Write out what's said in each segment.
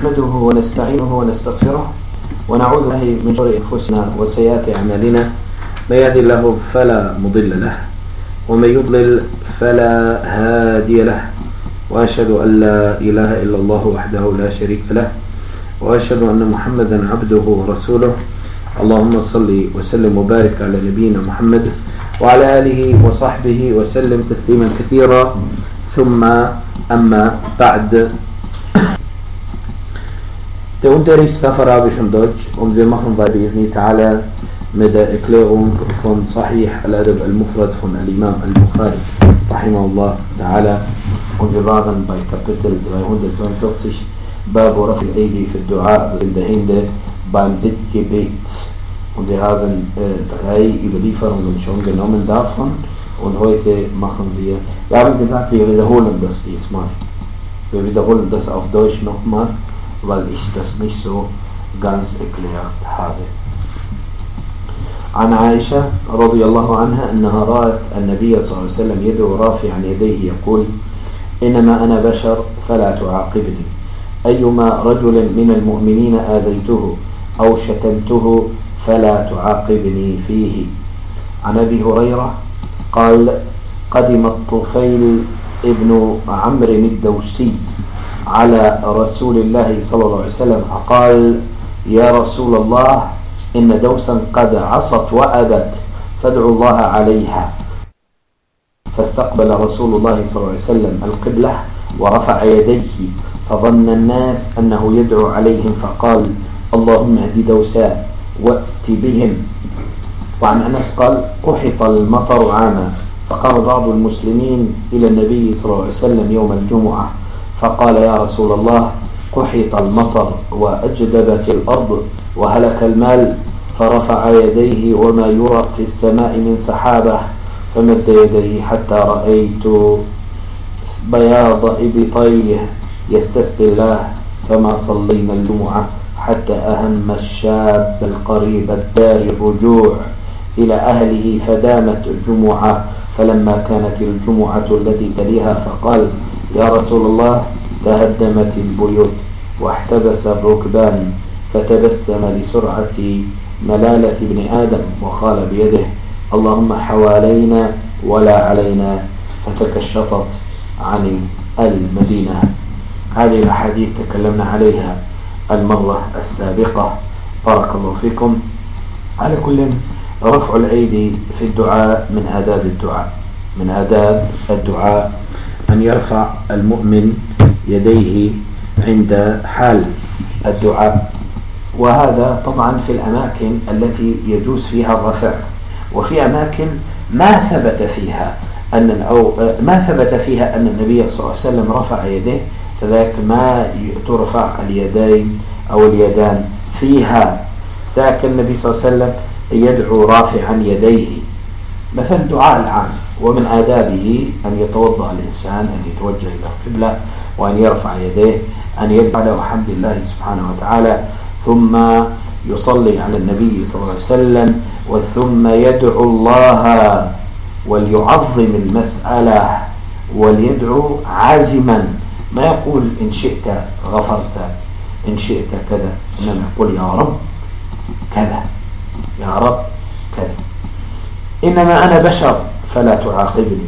نحمده ونستعينه ونستغفره ونعوذ بالله من شرور أنفسنا وسيئات أعمالنا. من يهد الله فلا مضل له ومن يضلل فلا هادي له، وأشهد أن لا إله إلا الله وحده لا شريك له، وأشهد أن محمدا عبده ورسوله. اللهم صل وسلم وبارك على نبينا محمد وعلى آله وصحبه وسلم تسليما كثيرا. ثم أما بعد. Der Unterricht ist auf Arabisch und Deutsch und wir machen weiter بإذن تعالى mit der Erklärung von Sahih al-Adab al-Mufrad von al-Imam al-Bukhari rahimahullah ta'ala, und wir waren bei Kapitel 242 Babu Rafil Eidi für Dua, das sind dahinter beim Bittgebet, und wir haben 3 Überlieferungen schon genommen davon, und heute machen wir haben gesagt, wir wiederholen das diesmal. Wir wiederholen das auf Deutsch nochmal, weil ich das nicht so ganz erklärt habe. عن عائشة رضي الله عنها أنها رأت النبي صلى الله عليه وسلم يدعو رافعا يديه يقول: إنما أنا بشر فلا تعاقبني، أيما رجل من المؤمنين آذيته أو شتمته فلا تعاقبني فيه. عن أبي هريرة قال: قدم الطفيل ابن عمرو الدوسي على رسول الله صلى الله عليه وسلم فقال: يا رسول الله، إن دوسا قد عصت وأبت فادعوا الله عليها. فاستقبل رسول الله صلى الله عليه وسلم القبلة ورفع يديه، فظن الناس أنه يدعو عليهم فقال: اللهم اهد دوسا وأت بهم. وعن أنس قال: قحط المطر عاما، فقام بعض المسلمين إلى النبي صلى الله عليه وسلم يوم الجمعة فقال: يا رسول الله، قحط المطر وأجدبت الأرض وهلك المال. فرفع يديه وما يرى في السماء من سحابة، فمد يديه حتى رأيت بياض إبطيه يستسقي الله، فما صلينا الجمعة حتى أهم الشاب القريب الدار الرجوع إلى أهله، فدامت الجمعة. فلما كانت الجمعة التي تليها فقال: يا رسول الله، تهدمت البيوت واحتبس الركبان، فتبسم لسرعة ملالة ابن آدم وقال بيده: اللهم حوالينا ولا علينا، فتكشطت عن المدينة. هذه الأحاديث تكلمنا عليها المرة السابقة، بارك الله فيكم. على كل، رفع الأيدي في الدعاء من آداب الدعاء، من آداب الدعاء أن يرفع المؤمن يديه عند حال الدعاء، وهذا طبعا في الأماكن التي يجوز فيها الرفع، وفي أماكن ما ثبت فيها أن النبي صلى الله عليه وسلم رفع يديه، فذلك ما ترفع اليدين أو اليدان فيها. ذاك النبي صلى الله عليه وسلم يدعو رافعا يديه، مثل دعاء العام. ومن آدابه أن يتوضأ الإنسان، أن يتوجه إلى القبلة، وأن يرفع يديه، أن يدعو على حمد الله سبحانه وتعالى، ثم يصلي على النبي صلى الله عليه وسلم، وثم يدعو الله وليعظم المسألة وليدعو عازما، ما يقول إن شئت غفرت، إن شئت كذا، إنما يقول: يا رب كذا، يا رب كذا. إنما أنا بشر فلا تعاقبني،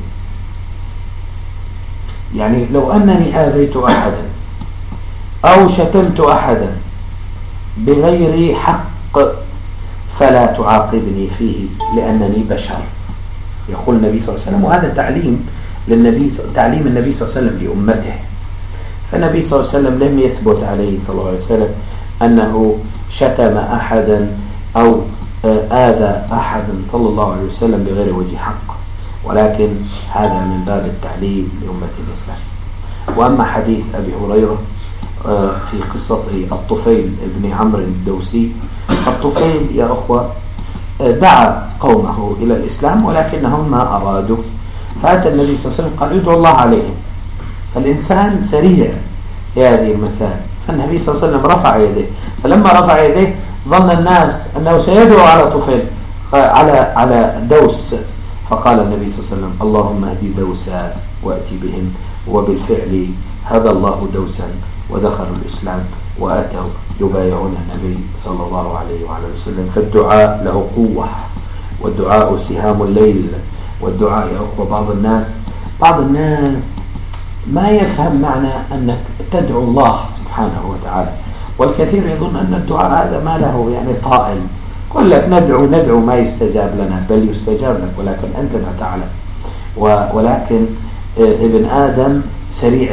يعني لو أنني آذيت أحدا أو شتمت أحدا بغير حق فلا تعاقبني فيه، لأنني بشر، يقول النبي صلى الله عليه وسلم. وهذا تعليم النبي صلى الله عليه وسلم لأمته. فالنبي صلى الله عليه وسلم لم يثبت عليه صلى الله عليه وسلم أنه شتم أحدا أو آذى أحدا صلى الله عليه وسلم بغير وجه حق، ولكن هذا من باب التعليم لأمة الإسلام. وأما حديث أبي هريرة في قصة الطفيل ابن عمرو الدوسي، فالطفيل يا أخوة دعا قومه إلى الإسلام ولكنهم ما أرادوا، فأتى النبي صلى الله عليه وسلم قال: ادعوا الله عليهم. فالإنسان سريع في هذه المسائل، فالنبي صلى الله عليه وسلم رفع يديه، فلما رفع يديه ظن الناس أنه سيدعو على طفيل، على دوس، فقال النبي صلى الله عليه وسلم: اللهم اهد دوسا وأتي بهم. وبالفعل هدى الله دوسا ودخلوا الإسلام وأتوا يبايعون النبي صلى الله عليه وعلى وسلم. فالدعاء له قوة، والدعاء سهام الليل. والدعاء يا أخوة بعض الناس ما يفهم معنى أنك تدعو الله سبحانه وتعالى، والكثير يظن أن الدعاء هذا ما له يعني طائل. قل لك ندعو ما يستجاب لنا، بل يستجاب لك ولكن أنت لا تعلم. ولكن ابن آدم سريع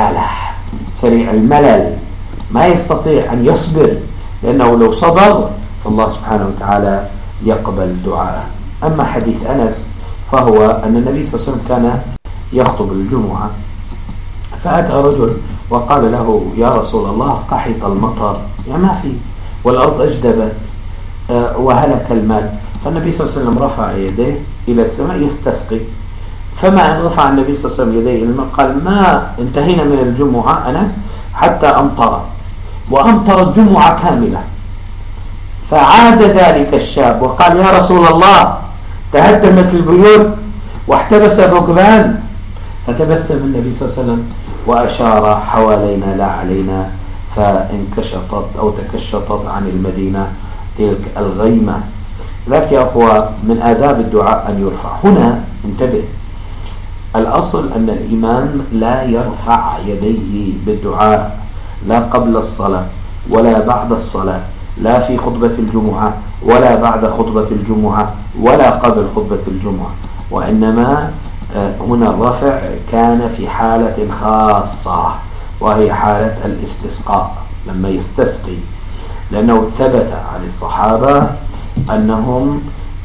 الملل، ما يستطيع أن يصبر، لأنه لو صبر فالله سبحانه وتعالى يقبل دعاءه. أما حديث أنس فهو أن النبي صلى الله عليه وسلم كان يخطب الجمعة، فأتى رجل وقال له يا رسول الله قحط المطر، يعني ما في، والأرض أجدبت وهلك المال. فالنبي صلى الله عليه وسلم رفع يديه إلى السماء يستسقي، فما رفع النبي صلى الله عليه وسلم يديه إلى الماء قال ما انتهينا من الجمعة أنس حتى وأمطرت جمعة كاملة. فعاد ذلك الشاب وقال يا رسول الله تهدمت البيوت واحتبس الركبان. فتبسم النبي صلى الله عليه وسلم وأشار حوالينا لا علينا، فانكشطت أو تكشطت عن المدينة تلك الغيمة. ذاك يا أخوة من آداب الدعاء أن يرفع. هنا انتبه، الأصل أن الإمام لا يرفع يديه بالدعاء لا قبل الصلاة ولا بعد الصلاة، لا في خطبة الجمعة ولا بعد خطبة الجمعة ولا قبل خطبة الجمعة، وإنما هنا الرفع كان في حالة خاصة، وهي حالة الاستسقاء لما يستسقي، لأنه ثبت عن الصحابة أنهم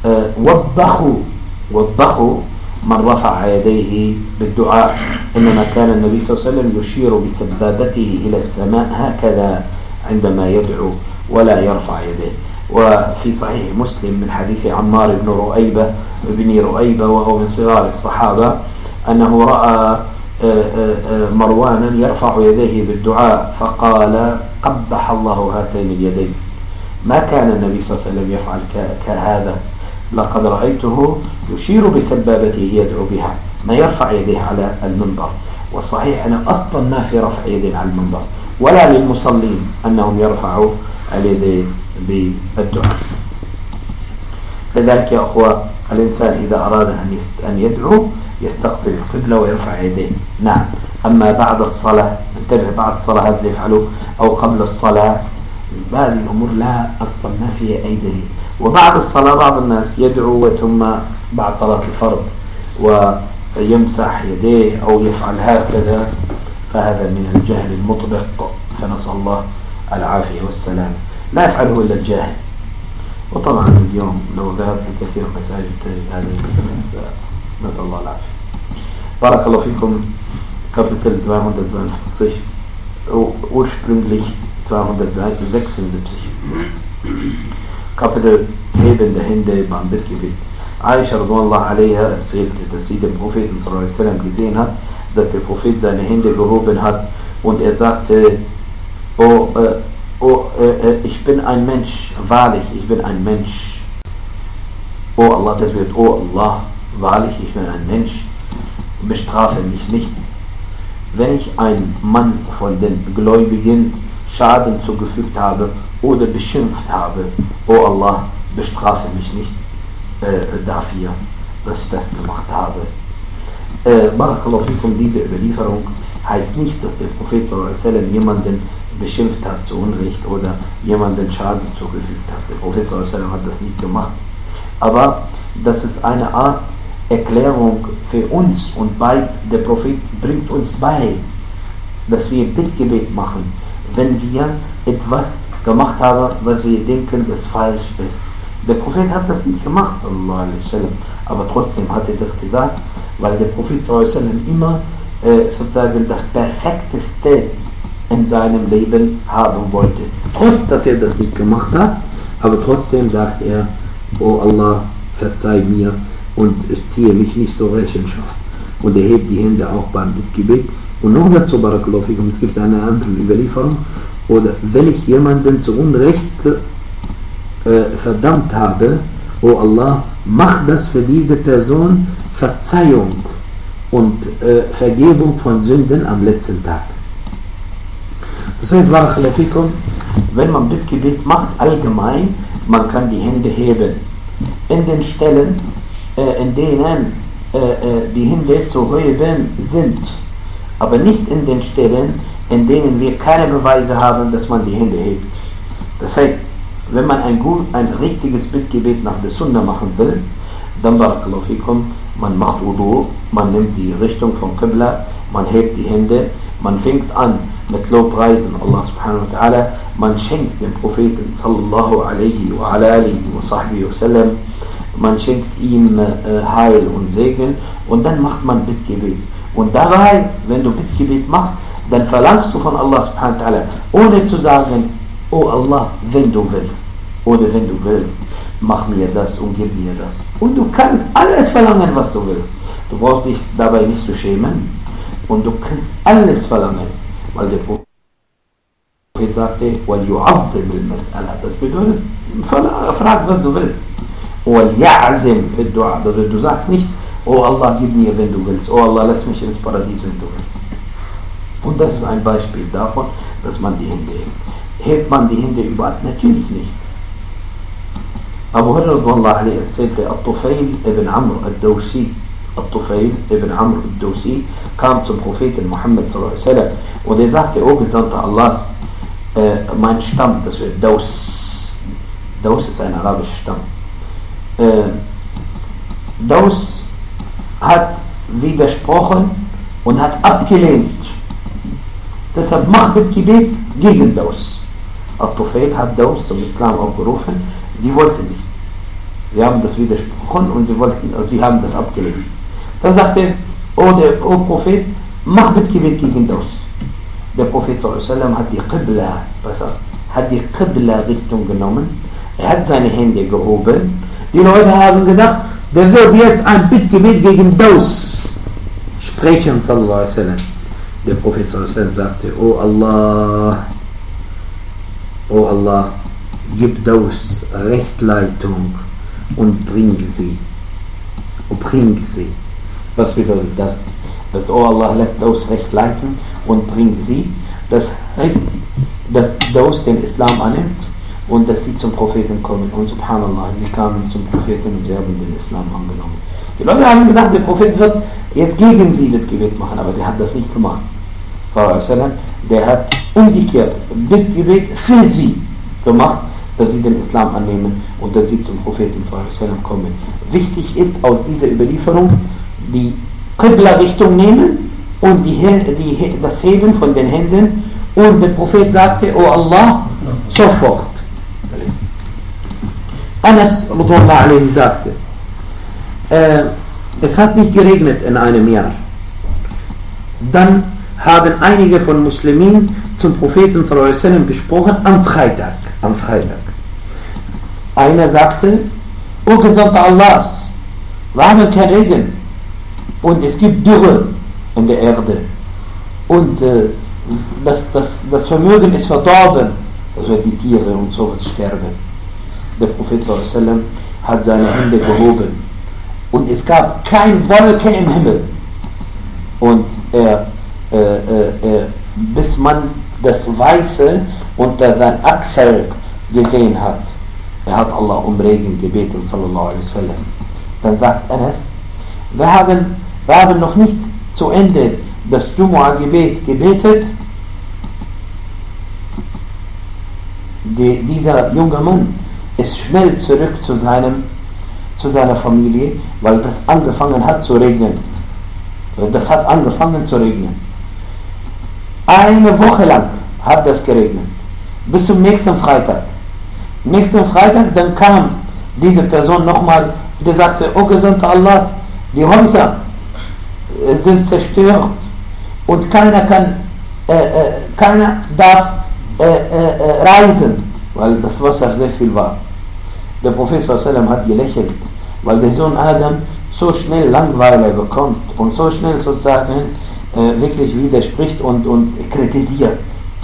وبخوا من رفع يديه بالدعاء، إنما كان النبي صلى الله عليه وسلم يشير بسبابته إلى السماء هكذا عندما يدعو ولا يرفع يديه. وفي صحيح مسلم من حديث عمار بن رؤيبة وهو من صغار الصحابة أنه رأى مروان يرفع يديه بالدعاء فقال قبح الله هاتين اليدين. ما كان النبي صلى الله عليه وسلم يفعل كهذا، لقد رأيته يشير بسبابته يدعو بها، ما يرفع يديه على المنبر. والصحيح أن أصلا ما في رفع يدين على المنبر ولا للمصلين أنهم يرفعوا اليدين بالدعاء. لذلك يا أخوة الإنسان إذا أراد أن يدعو يستقبل القبلة ويرفع يديه. نعم. أما بعد الصلاة انتبه، بعد الصلاة هذا يفعله أو قبل الصلاة، هذه الأمور لا أصلا ما فيها أي دليل. وبعد الصلاة بعض الناس يدعو ثم بعد صلاة الفرض ويمسح يديه أو يفعل هكذا، فهذا من الجهل المطبق، فنسأل الله العافية والسلام. لا يفعله إلا الجاهل. وطبعا اليوم لو ذهبت كثير مساجد هذه نسأل الله العافية. بارك الله فيكم. Kapitel 242 ursprünglich 276 Kapitel Heben der Hände beim Bittgebet. Aisha radhiyallahu anha erzählte, dass sie den Propheten sallallahu alaihi wasallam gesehen hat, dass der Prophet seine Hände gehoben hat und er sagte, ich bin ein Mensch, wahrlich, ich bin ein Mensch. Oh Allah, das wird, oh Allah, wahrlich, ich bin ein Mensch, bestrafe mich nicht. Wenn ich ein Mann von den Gläubigen Schaden zugefügt habe oder beschimpft habe, oh Allah, bestrafe mich nicht dafür, dass ich das gemacht habe. Barakallahu fikum, diese Überlieferung heißt nicht, dass der Prophet sallallahu alaihi wasallam jemanden beschimpft hat zu Unrecht oder jemanden Schaden zugefügt hat. Der Prophet sallallahu alaihi wasallam hat das nicht gemacht. Aber das ist eine Art Erklärung für uns und der Prophet bringt uns bei, dass wir Bittgebet machen, wenn wir etwas gemacht haben, was wir denken, das falsch ist. Der Prophet hat das nicht gemacht, sallallahu alaihi wasallam, aber trotzdem hat er das gesagt, weil der Prophet sallallahu alaihi wasallam immer sozusagen das Perfekteste in seinem Leben haben wollte. Trotz, dass er das nicht gemacht hat, aber trotzdem sagt er, oh Allah, verzeih mir und ich ziehe mich nicht zur Rechenschaft. Und er hebt die Hände auch beim Bittgebet. Und noch dazu, barakallahu fikum, es gibt eine andere Überlieferung, oder wenn ich jemanden zu Unrecht verdammt habe, oh Allah, mach das für diese Person Verzeihung und Vergebung von Sünden am letzten Tag. Das heißt, wenn man Bittgebet macht, allgemein, man kann die Hände heben. In den Stellen, in denen die Hände zu heben sind, aber nicht in den Stellen, in denen wir keine Beweise haben, dass man die Hände hebt. Das heißt, wenn man ein richtiges Bittgebet nach der Sunna machen will, dann barakallahu fikum, man macht Wudu, man nimmt die Richtung von Qibla, man hebt die Hände, man fängt an mit Lobpreisen Allah subhanahu wa ta'ala, man schenkt dem Propheten sallallahu alaihi wa alihi wa sahbihi wa sallam, man schenkt ihm Heil und Segen und dann macht man Bittgebet. Und dabei, wenn du Bittgebet machst, dann verlangst du von Allah subhanahu wa ta'ala, ohne zu sagen, oh Allah, wenn du willst, oder wenn du willst, mach mir das und gib mir das. Und du kannst alles verlangen, was du willst. Du brauchst dich dabei nicht zu schämen. Und du kannst alles verlangen, weil der Prophet sagte, وَلْيُعَظِّمِ الْمَسْأَلَةِ. Das bedeutet, frag, was du willst. وَلْيَعْزِمْ فِي الدُّعَى. Du sagst nicht, oh Allah, gib mir, wenn du willst. Oh Allah, lass mich ins Paradies, wenn du willst. Und das ist ein Beispiel davon, dass man die Hände hebt. Hebt man die Hände überall? Natürlich nicht. Abu Hurairah erzählte, At-Tufayl ibn Amr al-Dawsi, At-Tufayl ibn Amr al-Dawsi kam zum Propheten Muhammad sallallahu alaihi wasallam und er sagte, O Gesandter Allahs, mein Stamm, das wird Daus. Daus ist ein arabischer Stamm. Daus hat widersprochen und hat abgelehnt. Deshalb macht das Gebet gegen Daus. At-Tufayl hat Daus zum Islam aufgerufen. Sie wollten nicht. Sie haben das widersprochen und sie haben das abgelehnt. Dann sagte er, O Prophet, mach Bittgebet gegen Daus. Der Prophet sallam hat die Qibla-Richtung genommen. Er hat seine Hände gehoben. Die Leute haben gedacht, der wird jetzt ein Bittgebet gegen Daus sprechen, sallallahu alaihi wasallam. Der Prophet sallallahu alaihi wasallam sagte, O Allah, gib Daus Rechtleitung und bring sie. Was bedeutet das? Dass oh Allah lässt Daus recht leiten und bring sie. Das heißt, dass Daus den Islam annimmt und dass sie zum Propheten kommen. Und subhanallah, sie kamen zum Propheten und sie haben den Islam angenommen. Die Leute haben gedacht, der Prophet wird jetzt gegen sie Bittgebet machen, aber der hat das nicht gemacht. Der hat umgekehrt Bittgebet für sie gemacht, dass sie den Islam annehmen und dass sie zum Propheten kommen. Wichtig ist aus dieser Überlieferung die Qibla-Richtung nehmen und das Heben von den Händen, und der Prophet sagte, O Allah, sofort. Anas sagte, es hat nicht geregnet in einem Jahr. Dann haben einige von Muslimen zum Propheten besprochen am Freitag. Einer sagte, O Gesandter Allahs, wir haben kein Regen und es gibt Dürre in der Erde und das Vermögen ist verdorben, also die Tiere und so sterben. Der Prophet hat seine Hände gehoben und es gab keine Wolke im Himmel und bis man das Weiße unter sein Achsel gesehen hat. Er hat Allah um Regen gebeten, sallallahu alaihi wasallam. Dann sagt Anas, wir haben noch nicht zu Ende das Jumu'ah-Gebet gebetet. Dieser junge Mann ist schnell zurück zu seiner Familie, weil das angefangen hat zu regnen. Das hat angefangen zu regnen. Eine Woche lang hat das geregnet. Bis zum nächsten Freitag. Dann kam diese Person nochmal, der sagte, O Gesandter Allahs, die Häuser sind zerstört und keiner darf reisen, weil das Wasser sehr viel war. Der Prophet sallam hat gelächelt, weil der Sohn Adam so schnell Langeweile bekommt und so schnell sozusagen wirklich widerspricht und kritisiert.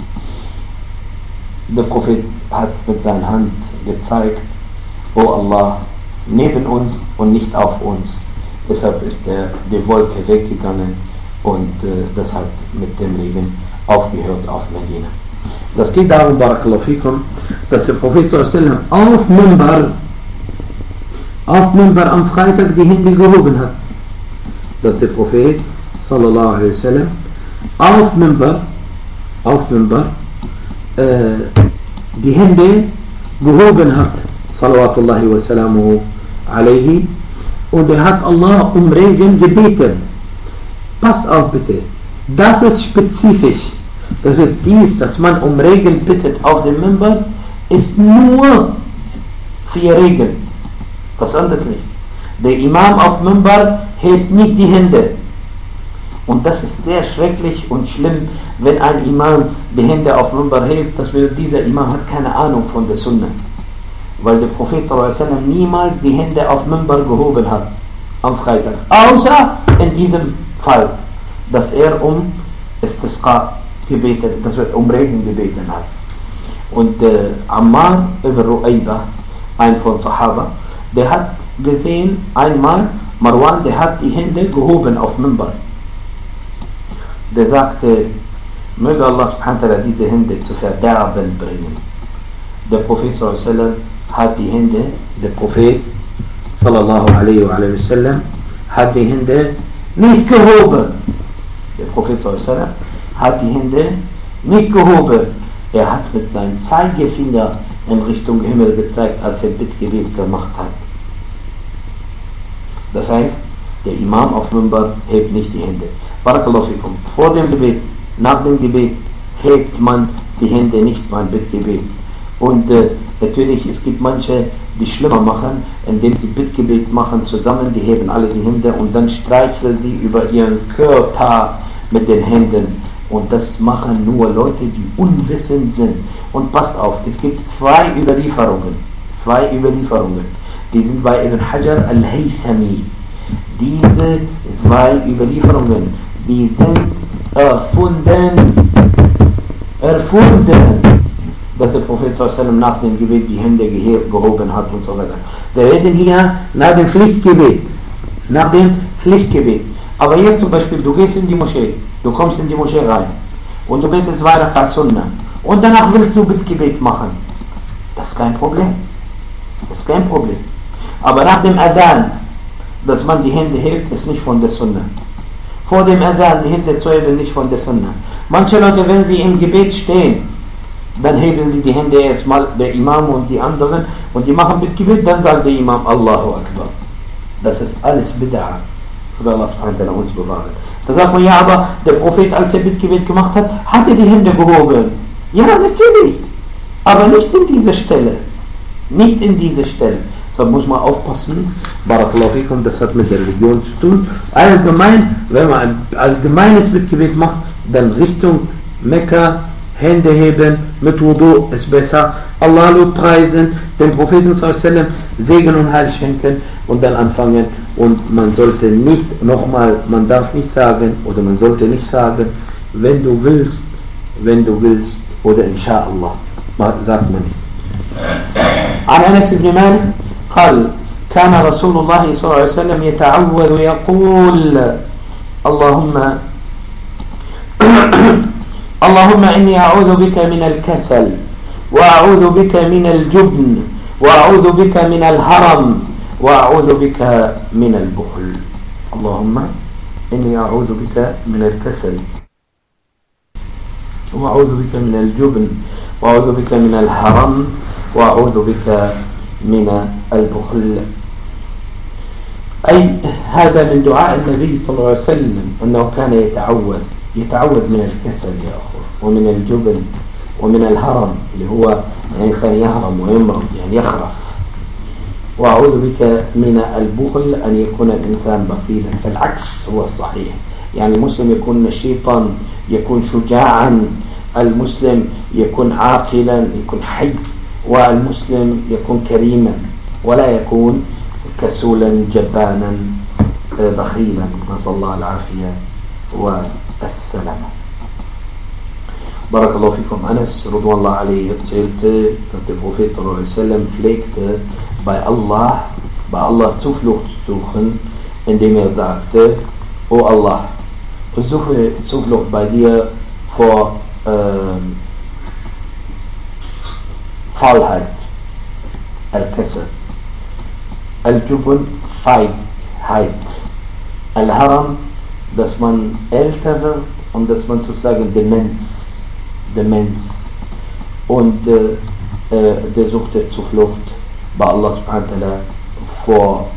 Der Prophet hat mit seiner Hand gezeigt, O Allah, neben uns und nicht auf uns. Deshalb ist die Wolke weggegangen und das hat mit dem Regen aufgehört auf Medina. Das geht darum, Barakallahu fikum, dass der Prophet sallallahu alaihi wasallam auf Minbar am Freitag die Hände gehoben hat. Dass der Prophet sallallahu alaihi wasallam auf Minbar die Hände gehoben hat, salawatullahi wa salamuhu alaihi, und er hat Allah um Regen gebeten. Passt auf bitte, das ist spezifisch. Das ist dies, dass man um Regen bittet auf dem Minbar, ist nur für Regen, was anderes nicht. Der Imam auf Minbar hebt nicht die Hände. Und das ist sehr schrecklich und schlimm, wenn ein Imam die Hände auf Minbar hebt, dass dieser Imam hat keine Ahnung von der Sunna. Weil der Prophet ﷺ niemals die Hände auf Minbar gehoben hat am Freitag. Außer in diesem Fall, dass er um Istisqa gebeten, dass er um Regen gebeten hat. Und Ammar ibn Ru'ayba, ein von Sahaba, der hat gesehen, einmal Marwan, der hat die Hände gehoben auf Minbar. Der sagte, möge Allah subhanahu wa ta'ala diese Hände zu Verderben bringen. Der Prophet sallallahu alaihi wasallam hat die Hände, der Prophet sallallahu alaihi wasallam hat die Hände nicht gehoben. Der Prophet sallallahu alaihi wasallam hat die Hände nicht gehoben. Er hat mit seinem Zeigefinger in Richtung Himmel gezeigt, als er Bittgebet gemacht hat. Das heißt, der Imam auf Minbar hebt nicht die Hände. Barakallahu fikum. Vor dem Gebet, nach dem Gebet hebt man die Hände nicht beim Bittgebet. Und natürlich, es gibt manche, die schlimmer machen, indem sie Bittgebet machen zusammen, die heben alle die Hände und dann streicheln sie über ihren Körper mit den Händen. Und das machen nur Leute, die unwissend sind. Und passt auf, es gibt zwei Überlieferungen. Die sind bei Ibn Hajar al-Haythami. Diese zwei Überlieferungen, die sind erfunden, dass der Prophet sallallahu nach dem Gebet die Hände gehoben hat und so weiter. Wir reden hier nach dem Pflichtgebet. Aber jetzt zum Beispiel, du gehst in die Moschee, du kommst in die Moschee rein und du betest 2 Rakat Sunnah und danach willst du Bittgebet machen. Das ist kein Problem. Aber nach dem Adhan, dass man die Hände hebt, ist nicht von der Sunnah. Vor dem Adhan die Hände zu heben, nicht von der Sunnah. Manche Leute, wenn sie im Gebet stehen, dann heben sie die Hände erstmal, der Imam und die anderen, und die machen Bittgebet, dann sagt der Imam Allahu Akbar. Das ist alles Bid'ah. Für Allah subhanahu wa ta'ala uns bewahren. Da sagt man, ja, aber der Prophet, als er Bittgebet gemacht hat, hat er die Hände gehoben. Ja, natürlich. Aber nicht in dieser Stelle. So muss man aufpassen. Barakallahu fikum, das hat mit der Religion zu tun. Allgemein, wenn man ein allgemeines Bittgebet macht, dann Richtung Mekka, Hände heben, mit Wudu ist besser, Allah Lob preisen, dem Propheten sallallahu alaihi wasallam Segen und Heil schenken und dann anfangen. Und man sollte nicht, nochmal, man darf nicht sagen, oder man sollte nicht sagen, wenn du willst, oder Insha'Allah, sagt man nicht. عن أنس بن مالك قال كان رسول الله صلى الله عليه وسلم يتعوذ ويقول اللهم إني أعوذ بك من الكسل وأعوذ بك من الجبن وأعوذ بك من الهرم وأعوذ بك من البخل. اللهم إني أعوذ بك من الكسل وأعوذ بك من الجبن وأعوذ بك من الهرم وأعوذ بك من البخل. أي هذا من دعاء النبي صلى الله عليه وسلم أنه كان يتعوذ من الكسل يا أخوة، ومن الجبن ومن الهرم اللي هو الإنسان يهرم ويمرض يعني يخرف. وأعوذ بك من البخل أن يكون الإنسان بخيلا، فالعكس هو الصحيح. يعني المسلم يكون نشيطا، يكون شجاعا، المسلم يكون عاقلا، يكون حي، والمسلم يكون كريما ولا يكون كسولا جبانا بخيلا، نسأل الله العافية والسلامة. Barakallahu fikum. Anas radhiyallahu anhu erzählte, dass der Prophet sallallahu alaihi wasallam pflegte bei Allah Zuflucht suchen, indem er sagte: O Allah, ich suche Zuflucht bei dir vor Faulheit. Al-Kasal. Al-Jubn, Feigheit. Al-Haram, dass man älter wird und dass man sozusagen Demenz. Und der sucht der Zuflucht bei Allah subhanahu wa ta'ala vor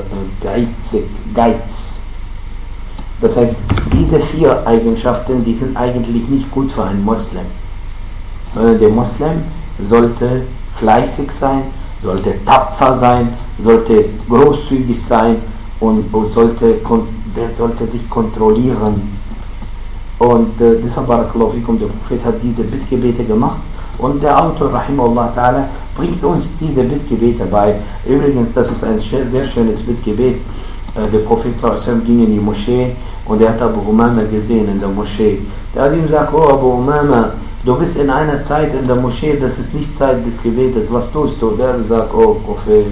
Geiz. Das heißt, diese 4 Eigenschaften, die sind eigentlich nicht gut für einen Moslem, sondern der Moslem sollte fleißig sein, sollte tapfer sein, sollte großzügig sein und der sollte sich kontrollieren. Und deshalb, barakallahu fikum, der Prophet hat diese Bittgebete gemacht und der Autor, rahimahullah ta'ala, bringt uns diese Bittgebete bei. Übrigens, das ist ein sehr schönes Bittgebet. Der Prophet sallallahu ging in die Moschee und er hat Abu Umama gesehen in der Moschee. Der hat ihm gesagt, oh Abu Umama, du bist in einer Zeit in der Moschee, das ist nicht Zeit des Gebetes, was tust du? Der sagt, oh Prophet,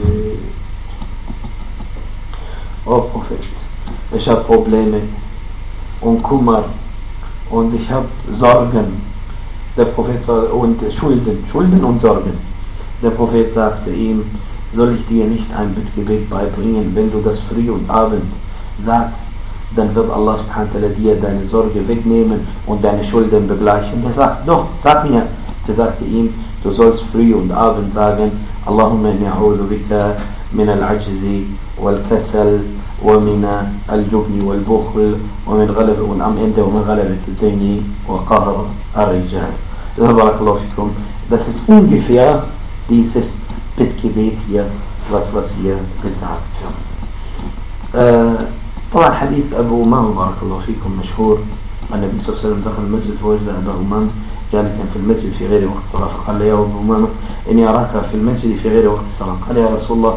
ich habe Probleme und Kummer und ich habe Sorgen. Der Prophet und Schulden und Sorgen. Der Prophet sagte ihm, soll ich dir nicht ein Bittgebet beibringen? Wenn du das früh und abend sagst, dann wird Allah subhanahu wa ta'ala dir deine Sorge wegnehmen und deine Schulden begleichen. Der sagt, doch, sag mir. Der sagte ihm, du sollst früh und abend sagen, Allahumma inni a'udhu bika min al-ajzi wal-kasal wa min al-jubni wal-bukhl wa min ghalab und am Ende wa min ghalabat al-dayni wa qahr ar-rijal. Barakallahu fikum. Das ist ungefähr dieses Bittgebet hier, was hier gesagt wird. طبعا حديث أبو أمامة بارك الله فيكم مشهور. النبي صلى الله عليه وسلم دخل المسجد فوجد أبا أمامة جالسا في المسجد في غير وقت الصلاة فقال له يا أبو أمامة إني أراك في المسجد في غير وقت الصلاة. قال يا رسول الله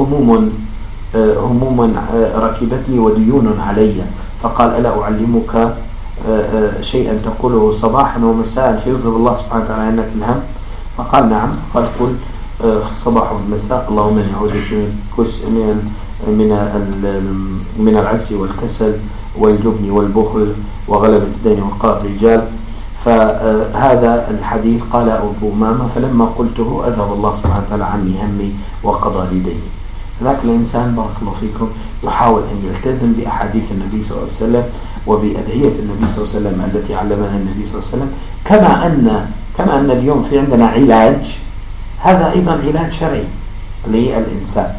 هموم ركبتني وديون علي. فقال ألا أعلمك شيئا تقوله صباحا ومساء فيذهب الله سبحانه وتعالى عنك الهم؟ فقال نعم. قال قل في الصباح والمساء اللهم إني أعوذ بك من العجز والكسل والجبن والبخل وغلبة الدين وقهر الرجال. فهذا الحديث قال أبو أمامة فلما قلته أذهب الله سبحانه وتعالى عني همي وقضى لي ديني. ذاك الإنسان بارك الله فيكم يحاول أن يلتزم بأحاديث النبي صلى الله عليه وسلم وبأدعية النبي صلى الله عليه وسلم التي علمها النبي صلى الله عليه وسلم. كما أن اليوم في عندنا علاج، هذا أيضا علاج شرعي للإنسان.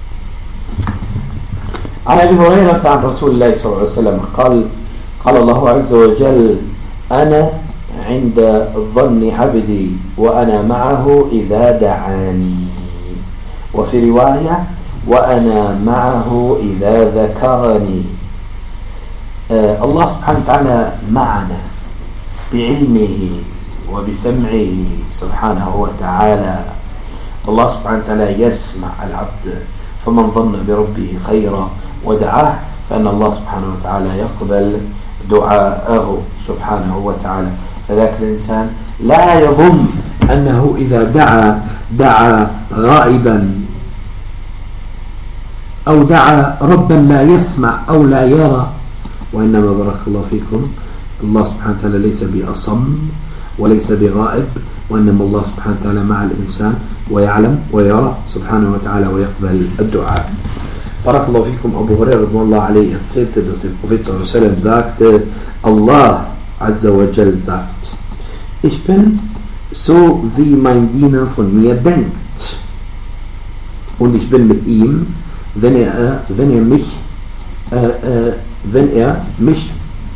عن أبي هريرة عن رسول الله صلى الله عليه وسلم قال الله عز وجل أنا عند ظن عبدي وأنا معه إذا دعاني. وفي رواية وأنا معه إذا ذكرني. الله سبحانه وتعالى معنا بعلمه وبسمعه سبحانه وتعالى. الله سبحانه وتعالى يسمع العبد فمن ظن بربه خيرا ودعاه فإن الله سبحانه وتعالى يقبل دعاءه سبحانه وتعالى. فذاك الإنسان لا يظن أنه إذا دعا غائبا أو دعا ربا لا يسمع أو لا يرى، وإنما بارك الله فيكم الله سبحانه وتعالى ليس بأصم وليس بغائب، وإنما الله سبحانه وتعالى مع الإنسان ويعلم ويرى سبحانه وتعالى ويقبل الدعاء. بارك الله فيكم. Abu Hurairah radhiyallahu anhu erzählte, dass der Prophet sallallahu alaihi wasallam sagte, Allah azza wa jal sagt, ich bin so wie mein Diener von mir denkt und ich bin mit ihm, wenn er mich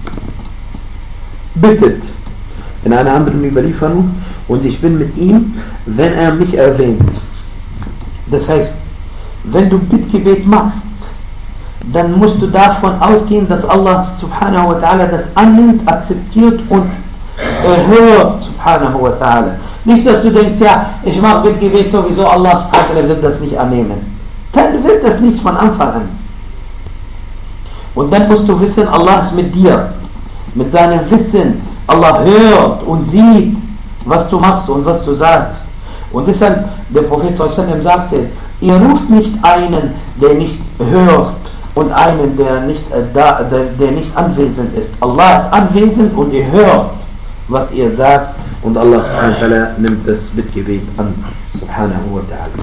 bittet. In einer anderen Überlieferung, und ich bin mit ihm, wenn er mich erwähnt. Das heißt, wenn du Bittgebet machst, dann musst du davon ausgehen, dass Allah subhanahu wa ta'ala das annimmt, akzeptiert und erhört subhanahu wa ta'ala. Nicht, dass du denkst, ja, ich mache Bittgebet sowieso, Allah subhanahu wa ta'ala wird das nicht annehmen. Dann wird das nicht von Anfang an. Und dann musst du wissen, Allah ist mit dir, mit seinem Wissen. Allah hört und sieht, was du machst und was du sagst. Und deshalb, der Prophet sallallahu alaihi wasallam sagte, ihr ruft nicht einen, der nicht hört und einen, der nicht anwesend ist. Allah ist anwesend und er hört, was ihr sagt und Allah subhanahu wa ta'ala nimmt das Bittgebet an, subhanahu wa ta'ala.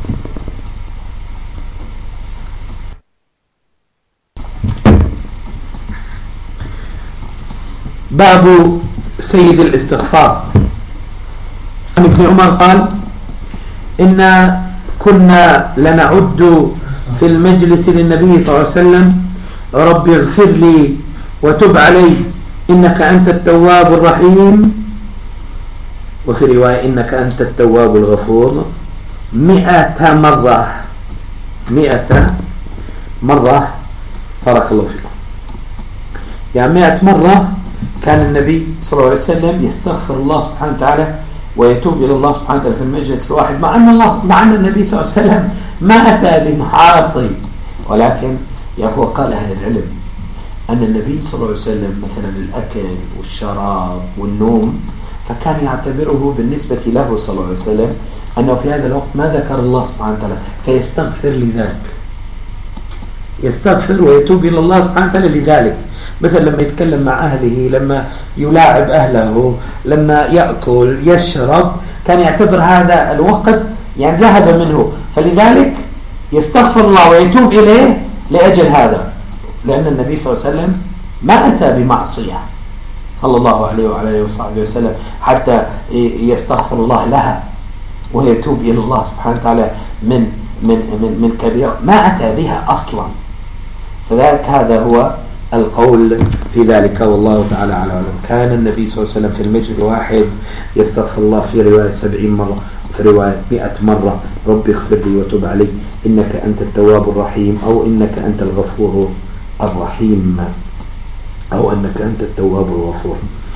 باب سيد الاستغفار. عن ابن عمر قال إنا كنا لنعد في المجلس للنبي صلى الله عليه وسلم رب اغفر لي وتب علي إنك أنت التواب الرحيم، وفي رواية إنك أنت التواب الغفور 100 مرة. 100 مرة، بارك الله فيكم. يعني 100 مرة كان النبي صلى الله عليه وسلم يستغفر الله سبحانه وتعالى ويتوب إلى الله سبحانه وتعالى في المجلس الواحد، مع أن النبي صلى الله عليه وسلم ما أتى بمعاصي، ولكن هو قال أهل العلم أن النبي صلى الله عليه وسلم مثلا الأكل والشراب والنوم فكان يعتبره بالنسبة له صلى الله عليه وسلم أنه في هذا الوقت ما ذكر الله سبحانه وتعالى، فيستغفر لذلك، يستغفر ويتوب إلى الله سبحانه وتعالى لذلك. مثلا لما يتكلم مع أهله، لما يلاعب أهله، لما يأكل يشرب، كان يعتبر هذا الوقت يعني ذهب منه، فلذلك يستغفر الله ويتوب إليه لأجل هذا، لأن النبي صلى الله عليه وسلم ما أتى بمعصية صلى الله عليه وعلى آله وصحبه وسلم حتى يستغفر الله لها ويتوب إلى الله سبحانه وتعالى من كبيرة ما أتى بها أصلا. فذلك هذا هو القول في ذلك، والله تعالى أعلم. كان النبي صلى الله عليه وسلم في المجلس الواحد يستغفر الله في رواية 70 مرة، وفي رواية 100 مرة رب اغفر لي وتب علي إنك أنت التواب الرحيم، أو إنك أنت الغفور الرحيم، أو أنك أنت التواب الغفور.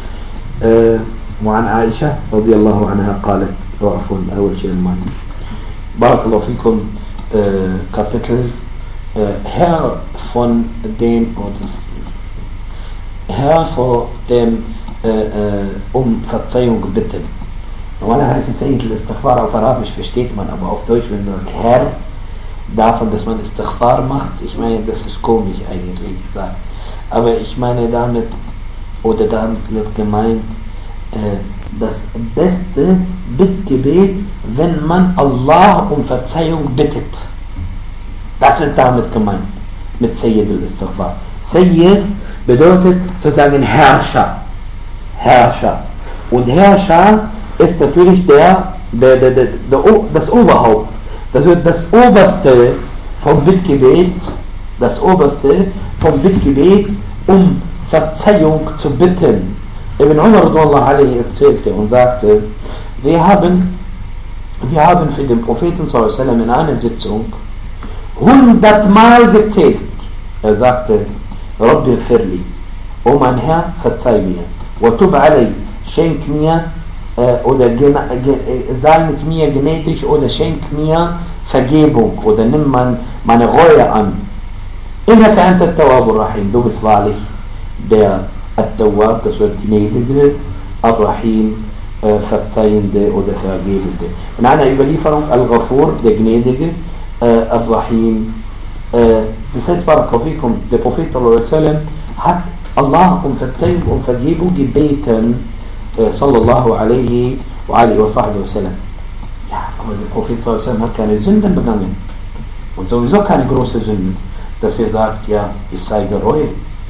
وعن عائشة رضي الله عنها قالت، عفوا أول شيء المعنى، بارك الله فيكم، Kapitel Herr von dem Verzeihung bitten. Normalerweise Sayyid al-Istighfar auf Arabisch versteht man, aber auf Deutsch, wenn man Herr davon, dass man Istighfar macht, ich meine, das ist komisch eigentlich gesagt. Aber ich meine damit wird gemeint, das beste Bittgebet, wenn man Allah um Verzeihung bittet. Das ist damit gemeint, mit Sayyid al-Istighfar. Sayyid bedeutet zu sagen Herrscher. Herrscher. Und Herrscher ist natürlich das Oberhaupt. Das wird das Oberste vom Bittgebet, um Verzeihung zu bitten. Ibn Umar erzählte und sagte, wir haben für den Propheten sallallahu alaihi wasallam in einer Sitzung 100 Mal gezählt. Er sagte, Rabbi firli, o mein Herr, verzeih mir. Wa tub alay, schenk mir oder sei mit mir gnädig oder schenk mir Vergebung oder nimm meine Reue an. Innaka anta at-tawwab ar-rahim, du bist wahrlich der At-Tawwab, das wird gnädige, Ar-Rahim, verzeihende oder vergebende. In einer Überlieferung Al-Ghafur, der gnädige, Ar-Rahim. Das heißt, Barakallahu, der Prophet sallallahu alaihi wasallam hat Allah um Verzeihung und Vergebung gebeten, sallallahu alaihi wa alihi wa sahbihi wasallam. Ja, aber der Prophet sallallahu alaihi wasallam hat keine Sünden begangen und sowieso keine große Sünden, dass er sagt, ja, ich zeige Reue.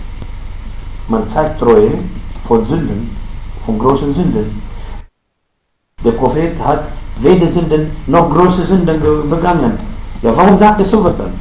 Man zeigt Reue von Sünden, von großen Sünden. Der Prophet hat weder Sünden noch große Sünden begangen. Ja, warum sagt er sowas dann?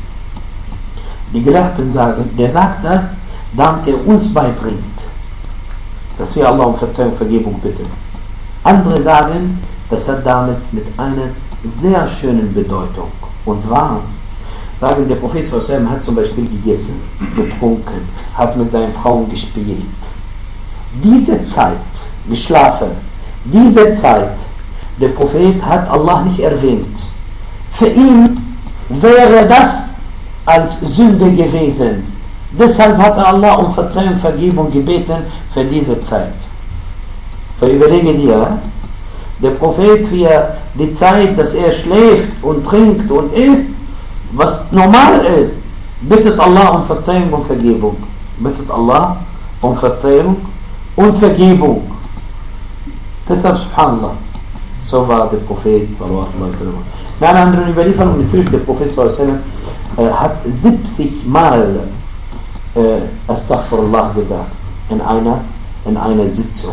Die Gelehrten sagen, der sagt das, damit er uns beibringt, dass wir Allah um Verzeihung und Vergebung bitten. Andere sagen, das hat damit mit einer sehr schönen Bedeutung. Und zwar sagen, der Prophet sallallahu alaihi wasallam hat zum Beispiel gegessen, getrunken, hat mit seinen Frauen gespielt. Diese Zeit, geschlafen, diese Zeit, der Prophet hat Allah nicht erwähnt. Für ihn wäre das als Sünde gewesen. Deshalb hat er Allah um Verzeihung und Vergebung gebeten für diese Zeit. Überlege dir, der Prophet für die Zeit, dass er schläft und trinkt und isst, was normal ist, bittet Allah um Verzeihung und Vergebung. Bittet Allah um Verzeihung und Vergebung. سبحان الله. So war der Prophet sallallahu alaihi wasallam. In einer anderen Überlieferung natürlich, der Prophet sallallahu alaihi wasallam hat 70 Mal Astaghfirullah gesagt in einer Sitzung.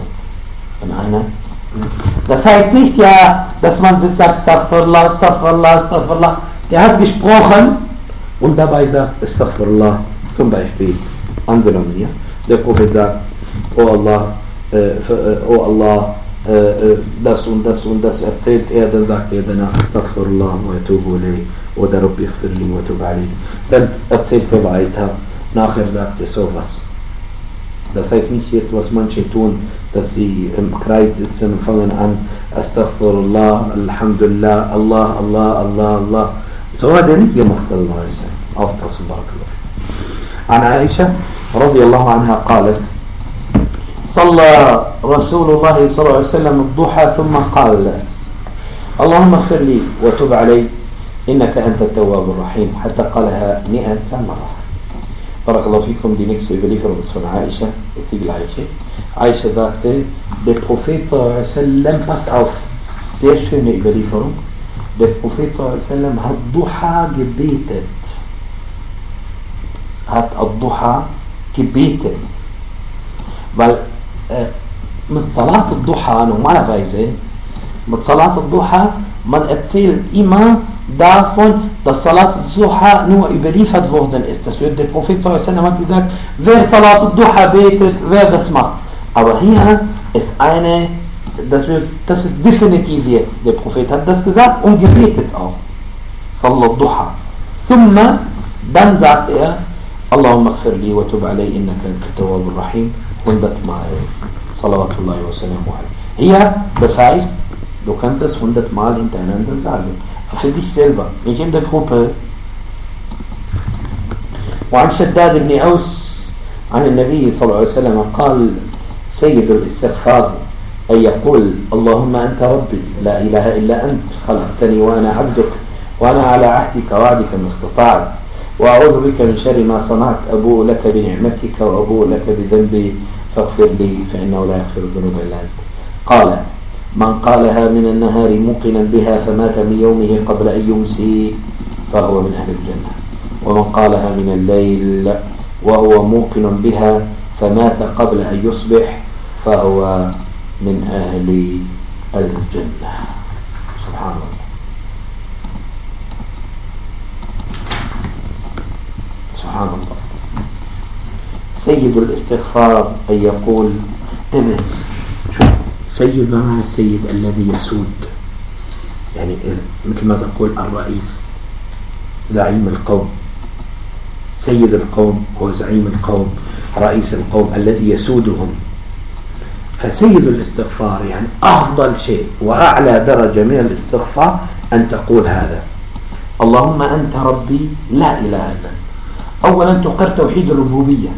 Das heißt nicht ja, dass man sich sagt Astaghfirullah, Astaghfirullah, Astaghfirullah. Der hat gesprochen und dabei sagt Astaghfirullah. Zum Beispiel angenommen, ja, der Prophet sagt, oh Allah, das und das und das erzählt er, dann sagt er danach Astaghfirullah wa atubu ilayh oder Rabbi ighfirli wa tub alayh. Dann erzählt er weiter, nachher sagt er sowas. Das heißt nicht jetzt, was manche tun, dass sie im Kreis sitzen und fangen an Astaghfirullah, Alhamdulillah, Allah, Allah, Allah, Allah. So hat er nicht gemacht, aufpassen, barakallah. عن عائشة رضي الله عنها قالت صلى رسول الله صلى الله عليه وسلم الضحى ثم قال اللهم اغفر لي وتب علي إنك أنت التواب الرحيم حتى قالها 100 مرة. بارك الله فيكم. Die nächste Überlieferung ist von Aisha, ist die gleiche. Aisha sagte, der Prophet sallallahu alaihi wasallam, passt auf, sehr schöne Überlieferung, der Prophet sallallahu alaihi wasallam hat Duha gebetet. Hat Ad-Duha gebetet. Weil mit Salat Ad-Duha normalerweise, mit Salat Ad-Duha, man erzählt immer davon, dass Salat Ad-Duha nur überliefert worden ist. Das wird der Prophet sallallahu alaihi wasallam hat gesagt, wer Salat Ad-Duha betet, wer das macht. Aber hier ist das ist definitiv jetzt. Der Prophet hat das gesagt und gebetet auch. Salat Ad-Duha. Thumma, dann sagt er, Allahumma ighfir li wa tub alayhi innaka antat tawwabur rahim 100 Mal. Salawatullahi wa salamu alayhi. Hier, das heißt, du kannst es 100 Mal hintereinander sagen. Für dich selber, nicht in der Gruppe. وعن شداد بن أوس عن النبي صلى الله عليه وسلم قال سيد الاستغفار أن يقول اللهم أنت ربي لا إله إلا أنت خلقتني وأنا عبدك وأنا على عهدك وعدك ما استطعت وأعوذ بك من شر ما صنعت أبوء لك بنعمتك وأبوء لك بذنبي فاغفر لي فإنه لا يغفر الذنوب إلا أنت. قال من قالها من النهار موقنا بها فمات من يومه قبل أن يمسي فهو من أهل الجنة ومن قالها من الليل وهو موقن بها فمات قبل أن يصبح فهو من أهل الجنة. سبحان الله. سبحان الله. سيد الاستغفار أن يقول تمام. شوف سيد معنى السيد الذي يسود، يعني مثل ما تقول الرئيس زعيم القوم. سيد القوم هو زعيم القوم، رئيس القوم الذي يسودهم. فسيد الاستغفار يعني أفضل شيء وأعلى درجة من الاستغفار أن تقول هذا اللهم أنت ربي لا إله إلا أنت. أولا تقر توحيد الربوبية.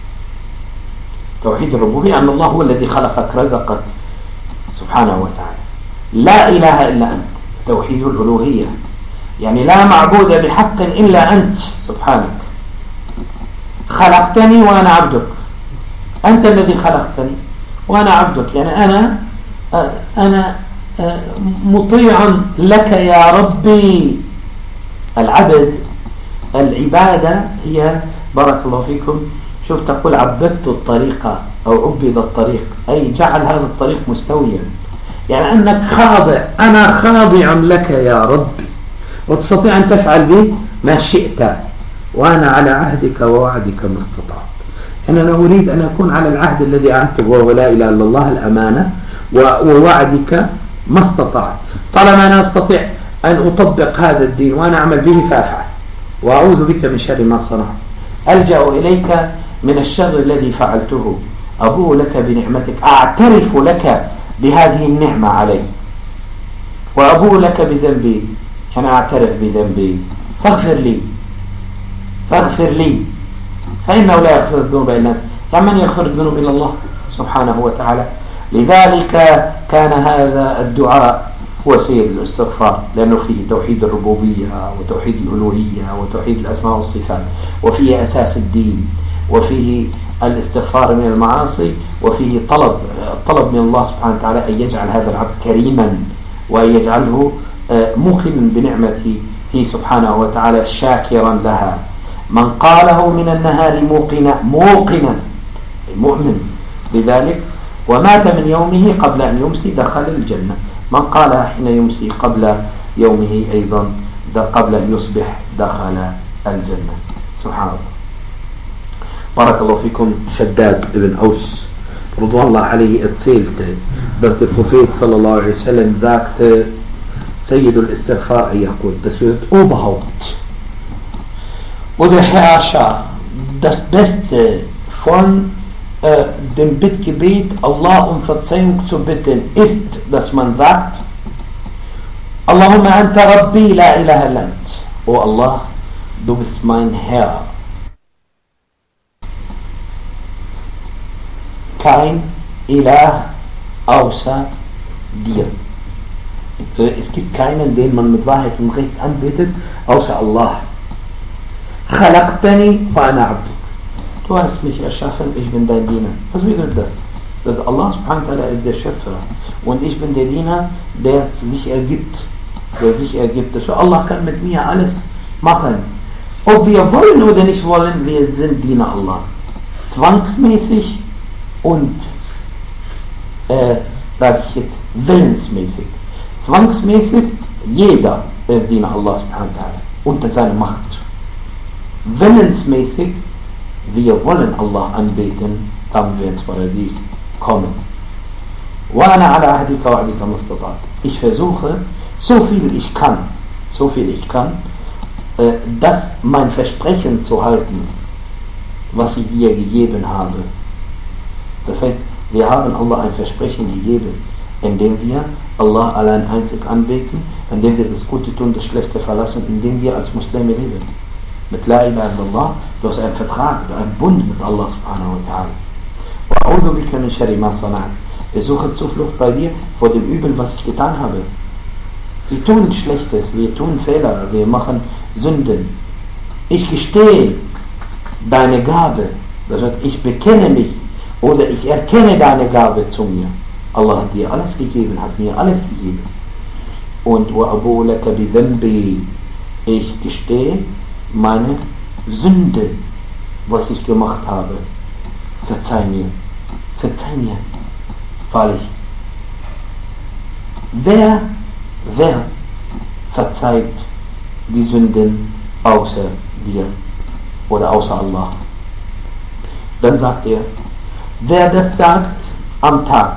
توحيد الربوبية أن الله هو الذي خلقك رزقك سبحانه وتعالى. لا إله إلا أنت توحيد الألوهية، يعني لا معبود بحق إلا أنت سبحانك. خلقتني وأنا عبدك، أنت الذي خلقتني وأنا عبدك، يعني أنا مطيع لك يا ربي. العبد العبادة هي بارك الله فيكم، شوف تقول عبدت الطريقة أو عبد الطريق، أي جعل هذا الطريق مستويا، يعني أنك خاضع، أنا خاضع لك يا ربي وتستطيع أن تفعل به ما شئت وأنا على عهدك ووعدك ما استطعت. أنا أريد أن أكون على العهد الذي عهدته وهو لا إله إلا الله الأمانة ووعدك ما استطعت. طالما أنا أستطيع أن أطبق هذا الدين وأنا أعمل به فأفعل، وأعوذ بك من شر ما صنعت، ألجأ إليك من الشر الذي فعلته، أبوء لك بنعمتك، أعترف لك بهذه النعمة علي، وأبوء لك بذنبي، أنا أعترف بذنبي فاغفر لي فإنه لا يغفر الذنوب إلا أنت. من يغفر الذنوب إلا الله سبحانه وتعالى. لذلك كان هذا الدعاء هو سيد الاستغفار، لأنه فيه توحيد الربوبية وتوحيد الألوهية وتوحيد الأسماء والصفات، وفيه أساس الدين، وفيه الاستغفار من المعاصي، وفيه طلب من الله سبحانه وتعالى أن يجعل هذا العبد كريما وأن يجعله موقنا بنعمته سبحانه وتعالى شاكرا لها. من قاله من النهار موقنا المؤمن بذلك ومات من يومه قبل أن يمسي دخل الجنة. من قالها حين يمسي قبل يومه أيضا قبل أن يصبح دخل الجنة. سبحان الله. بارك الله فيكم. شداد ابن أوس رضوان الله عليه erzählte, dass der Prophet sallallahu alaihi wasallam sagte, Sayyidul Istighfar yaqul, das wird Oberhaupt oder Herrscher, das Beste von dem Bittgebet, Allah um Verzeihung zu bitten, ist, dass man sagt, Allahumma anta Rabbi la ilaha illa ant. O Allah, du bist mein Herr. Kein Ilah außer dir. Es gibt keinen, den man mit Wahrheit und Recht anbetet, außer Allah. Khalaqtani wa ana abduk. Du hast mich erschaffen, ich bin dein Diener. Was bedeutet das? Dass Allah subhanahu wa ta'ala ist der Schöpfer und ich bin der Diener, der sich ergibt. Also Allah kann mit mir alles machen. Ob wir wollen oder nicht wollen, wir sind Diener Allahs. Zwangsmäßig und, sage ich jetzt, willensmäßig. Zwangsmäßig, jeder ist Diener Allah subhanahu wa ta'ala unter seiner Macht. Willensmäßig, wir wollen Allah anbeten, dann wir ins Paradies kommen. Ich versuche, so viel ich kann, das mein Versprechen zu halten, was ich dir gegeben habe. Das heißt, wir haben Allah ein Versprechen gegeben, indem wir Allah allein einzig anbeten, indem wir das Gute tun, das Schlechte verlassen, indem wir als Muslime leben. Mit La ilaha illallah, du hast einen Vertrag, einen Bund mit Allah subhanahu wa ta'ala. Ich suche Zuflucht bei dir vor dem Übel, was ich getan habe. Wir tun Schlechtes, wir tun Fehler, wir machen Sünden. Ich gestehe deine Gabe, das heißt, ich bekenne mich oder ich erkenne deine Gabe zu mir. Allah hat dir alles gegeben, hat mir alles gegeben. Und ich gestehe meine Sünde, was ich gemacht habe. Verzeih mir, wahrlich. Wer verzeiht die Sünden außer dir oder außer Allah? Dann sagt er, wer das sagt am Tag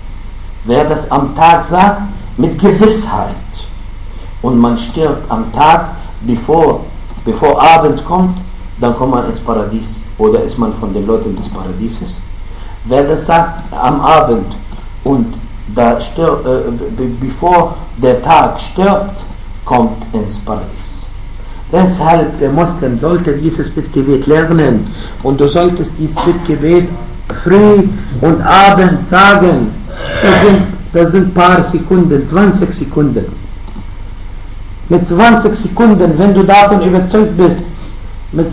sagt, mit Gewissheit, und man stirbt am Tag, bevor Abend kommt, dann kommt man ins Paradies oder ist man von den Leuten des Paradieses. Wer das sagt am Abend und da stirbt, bevor der Tag stirbt, kommt ins Paradies. Deshalb, der Muslim sollte dieses Bittgebet lernen und du solltest dieses Bittgebet früh und Abend sagen. Das sind ein paar Sekunden, 20 Sekunden. Mit 20 Sekunden, wenn du davon überzeugt bist, mit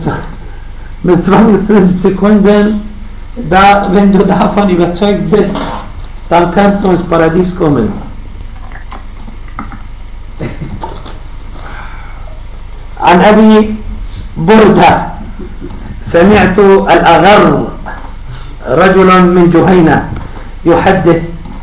20 Sekunden, wenn du davon überzeugt bist, dann kannst du ins Paradies kommen. عن أبي بردة سمعت الأغر رجل من جهينة يحدث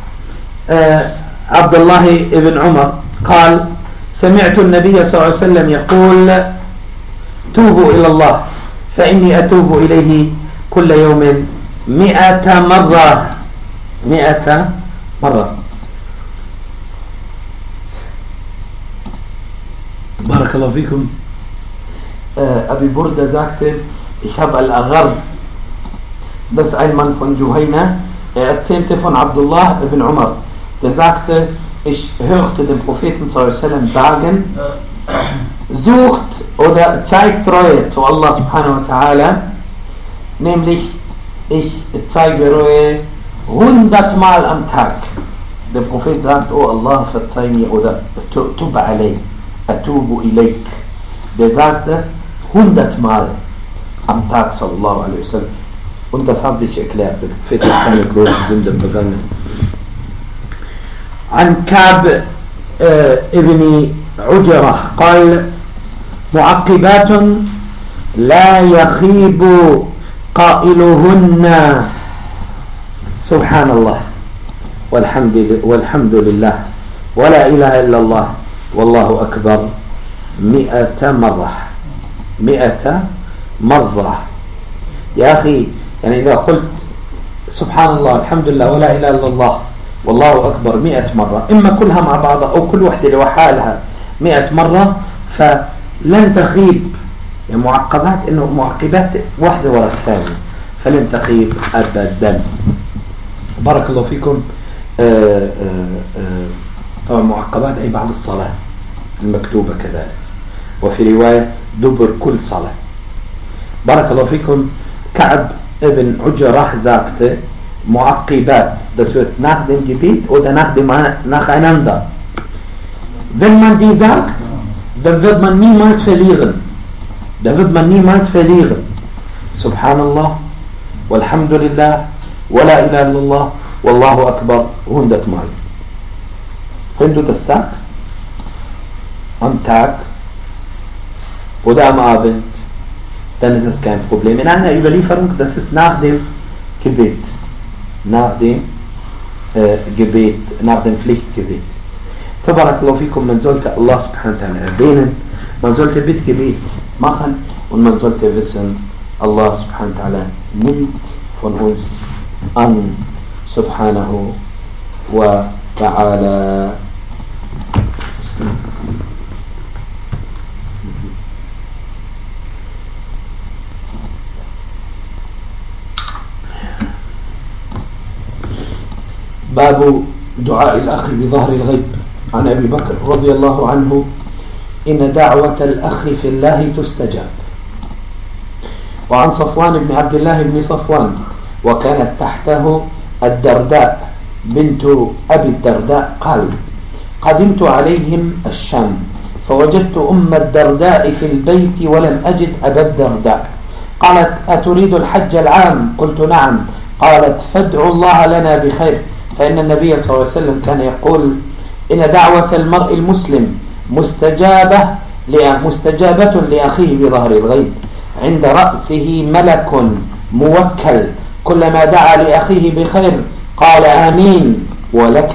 عبد الله بن عمر قال سمعت النبي صلى الله عليه وسلم يقول توبوا إلى الله فإني أتوب إليه كل يوم 100 مرة. بارك الله فيكم. Abi Burda sagte, ich habe Al-Agharb, das ist ein Mann von Juhayna, er erzählte von Abdullah ibn Umar, der sagte, ich hörte den Propheten sallam sagen, sucht oder zeigt Reue zu Allah subhanahu wa ta'ala, nämlich ich zeige Reue 100 Mal am Tag. Der Prophet sagt, oh Allah, verzeih mir oder tub alay, atubu ilayk. Der sagt das 100 Mal am Tag sallallahu alaihi wasallam. Und das habe ich erklärt, für keine großen Sünden begangen. عن كعب ابن عجرة قال معقبات لا يخيب قائلهن سبحان الله والحمد لله ولا إله إلا الله والله أكبر 100 مرة. يا أخي يعني إذا قلت سبحان الله الحمد لله ولا إله إلا الله والله أكبر 100 مرة، إما كلها مع بعضها أو كل واحدة لوحالها 100 مرة، فلن تخيب. يعني معقبات إنه معقبات واحدة وراء الثانية، فلن تخيب أبدا. بارك الله فيكم. طبعا معقبات أي بعد الصلاة المكتوبة كذلك، وفي رواية دبر كل صلاة. بارك الله فيكم. كعب ابن عجرة sagte Muaqibat, das wird nach dem Gebet oder nacheinander. Wenn man die sagt, dann wird man niemals verlieren. Subhanallah, walhamdulillah, wala ilaha illallah, wallahu akbar 100 Mal. Wenn du das sagst, am Tag oder am Abend, dann ist das kein Problem. In einer Überlieferung, das ist nach dem Gebet. Nach dem Pflichtgebet. Tabarakallahu fikum, man sollte Allah subhanahu wa ta'ala erwähnen, man sollte Bittgebet machen und man sollte wissen, Allah subhanahu wa ta'ala nimmt von uns an, subhanahu wa ta'ala. باب دعاء الأخ بظهر الغيب. عن أبي بكر رضي الله عنه: إن دعوة الأخ في الله تستجاب. وعن صفوان بن عبد الله بن صفوان وكانت تحته الدرداء بنت أبي الدرداء قال: قدمت عليهم الشام فوجدت أم الدرداء في البيت ولم أجد أبا الدرداء. قالت: أتريد الحج العام؟ قلت: نعم. قالت: فادعوا الله لنا بخير، فإن النبي صلى الله عليه وسلم كان يقول: إن دعوة المرء المسلم مستجابة لأخيه بظهر الغيب، عند رأسه ملك موكل، كلما دعا لأخيه بخير قال آمين ولك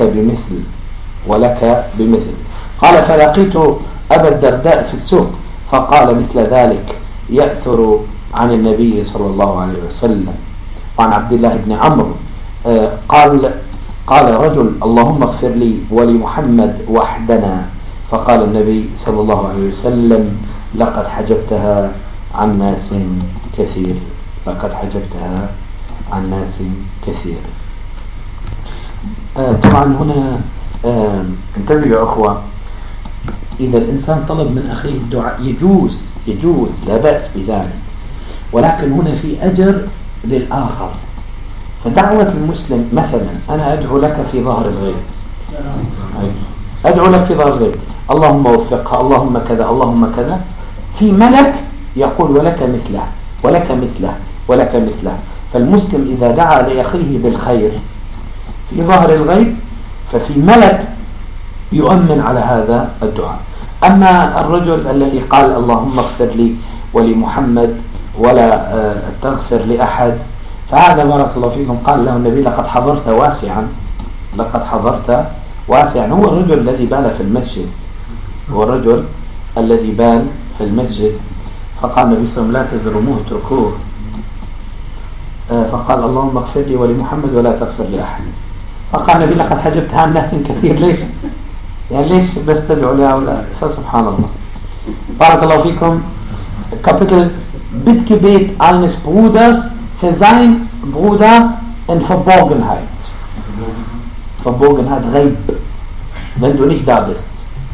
بمثل. قال: فلقيت أبا الدرداء في السوق فقال مثل ذلك، يأثر عن النبي صلى الله عليه وسلم. وعن عبد الله بن عمرو قال رجل: اللهم اغفر لي ولمحمد وحدنا. فقال النبي صلى الله عليه وسلم: لقد حجبتها عن ناس كثير. طبعا هنا انتبهوا يا أخوة، إذا الإنسان طلب من أخيه الدعاء يجوز لا بأس بذلك، ولكن هنا في أجر للآخر. فدعوة المسلم مثلا أنا أدعو لك في ظهر الغيب، اللهم وفقها، اللهم كذا، في ملك يقول ولك مثله. فالمسلم إذا دعا لأخيه بالخير في ظهر الغيب ففي ملك يؤمن على هذا الدعاء. أما الرجل الذي قال اللهم اغفر لي ولمحمد ولا تغفر لأحد، فهذا بارك الله فيكم قال له النبي: لقد حضرت واسعا. هو الرجل الذي بال في المسجد، فقال النبي صلى الله عليه وسلم: لا تزرموه اتركوه. فقال: اللهم اغفر لي ولمحمد ولا تغفر لأحد. فقال النبي: لقد حجبتها عن ناس كثير. ليش بس تدعو لهؤلاء؟ فسبحان الله. بارك الله فيكم. Kapitel Bittgebet eines Bruders für sein Bruder in Verborgenheit, Ghaib, wenn du nicht da bist.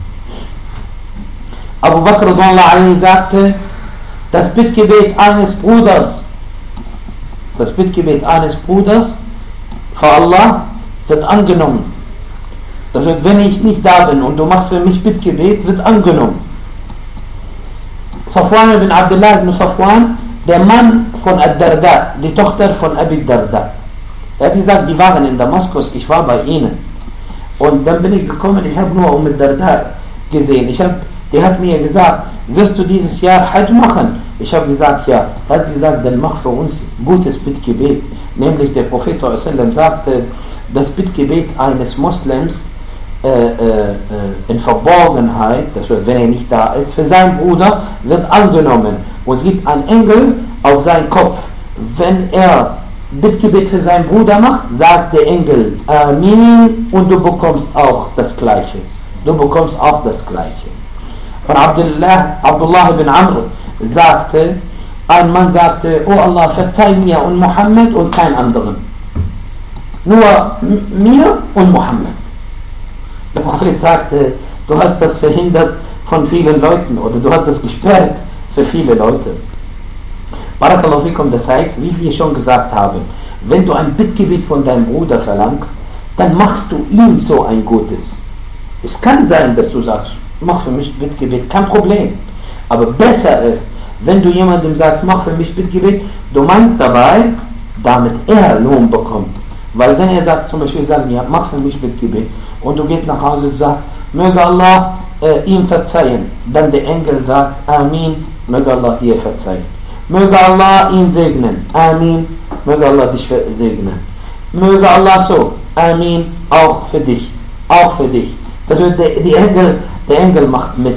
Abu Bakr radhiyallahu anhu sagte, das Bittgebet eines Bruders für Allah wird angenommen. Das wird, wenn ich nicht da bin und du machst für mich Bittgebet, wird angenommen. Safwan ibn Abdullah ibn Safwan der Mann von Ad-Darda, die Tochter von Abi Darda. Er hat gesagt, die waren in Damaskus, ich war bei ihnen. Und dann bin ich gekommen, ich habe nur Darda gesehen. Die hat mir gesagt, wirst du dieses Jahr Hajj machen? Ich habe gesagt, ja. Er hat gesagt, dann mach für uns gutes Bittgebet. Nämlich der Prophet ﷺ sagte, das Bittgebet eines Moslems in Verborgenheit, das heißt, wenn er nicht da ist, für seinen Bruder wird angenommen. Und es gibt einen Engel auf seinen Kopf. Wenn er Bittgebet für seinen Bruder macht, sagt der Engel Amin und du bekommst auch das Gleiche. Du bekommst auch das Gleiche. Von Abdullah ibn Amr sagte, ein Mann sagte, oh Allah, verzeih mir und Mohammed und kein anderen. Nur mir und Mohammed. Der Prophet sagte, du hast das verhindert von vielen Leuten oder du hast das gesperrt für viele Leute. Barakallahu fikum, das heißt, wie wir schon gesagt haben, wenn du ein Bittgebet von deinem Bruder verlangst, dann machst du ihm so ein Gutes. Es kann sein, dass du sagst, mach für mich Bittgebet, kein Problem. Aber besser ist, wenn du jemandem sagst, mach für mich Bittgebet, du meinst dabei, damit er Lohn bekommt. Weil wenn er sagt, zum Beispiel sagen, ja, mach für mich Bittgebet, und du gehst nach Hause und sagst, möge Allah ihm verzeihen, dann der Engel sagt, Amin, möge Allah dir verzeihen. Möge Allah ihn segnen, Amin, möge Allah dich segnen. Möge Allah so, Amin, auch für dich, auch für dich. Das wird der Engel macht mit.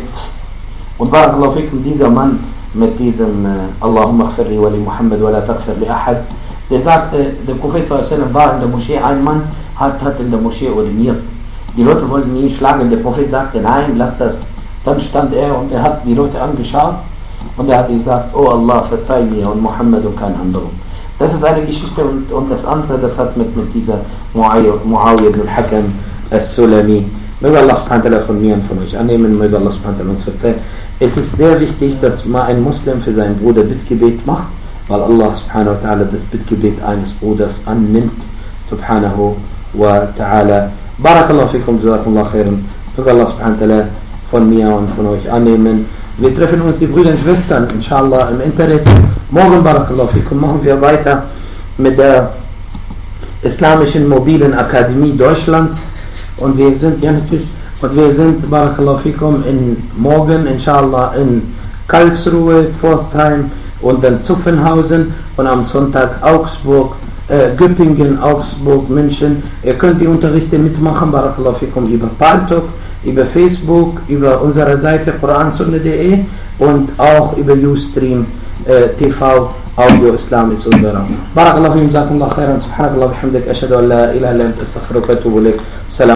Und Barakallahu fikum, dieser Mann mit diesem Allahumma khfirli wa li Muhammad wa la taghfir li ahad, der sagte, der Prophet ﷺ war in der Moschee, ein Mann hat in der Moschee uriniert. Die Leute wollten ihn schlagen, der Prophet sagte, nein, lass das. Dann stand er und er hat die Leute angeschaut und er hat gesagt, oh Allah, verzeih mir und Muhammad und kein anderer. Das ist eine Geschichte und das andere, das hat mit dieser Muawiyah ibn al-Hakam al-Sulami. Möge Allah subhanahu wa ta'ala von mir und von euch annehmen, möge Allah subhanahu wa ta'ala uns verzeihen. Es ist sehr wichtig, dass mal ein Muslim für seinen Bruder Bittgebet macht, weil Allah subhanahu wa ta'ala das Bittgebet eines Bruders annimmt, subhanahu wa ta'ala. Barakallahu fikum, jazakumullah khairan. Möge Allah subhanahu wa ta'ala von mir und von euch annehmen. Wir treffen uns, die Brüder und Schwestern, inshallah, im Internet. Morgen, Barakallahu fikum, machen wir weiter mit der Islamischen Mobilen Akademie Deutschlands. Und wir sind, ja natürlich, Barakallahu fikum, morgen, inshallah, in Karlsruhe, Forstheim und dann Zuffenhausen und am Sonntag Augsburg, Göppingen, Augsburg, München. Ihr könnt die Unterrichte mitmachen, Barakallahu fikum, über Paltalk, über Facebook, über unsere Seite quransunna.de und auch über Ustream TV. Audio Islam ist unserer. Barakallahu fikum, jazakumullah khairan, subhanakallah, bihamdik, ashhadu an la ilaha illa anta, astaghfiruka wa atubu ilayk.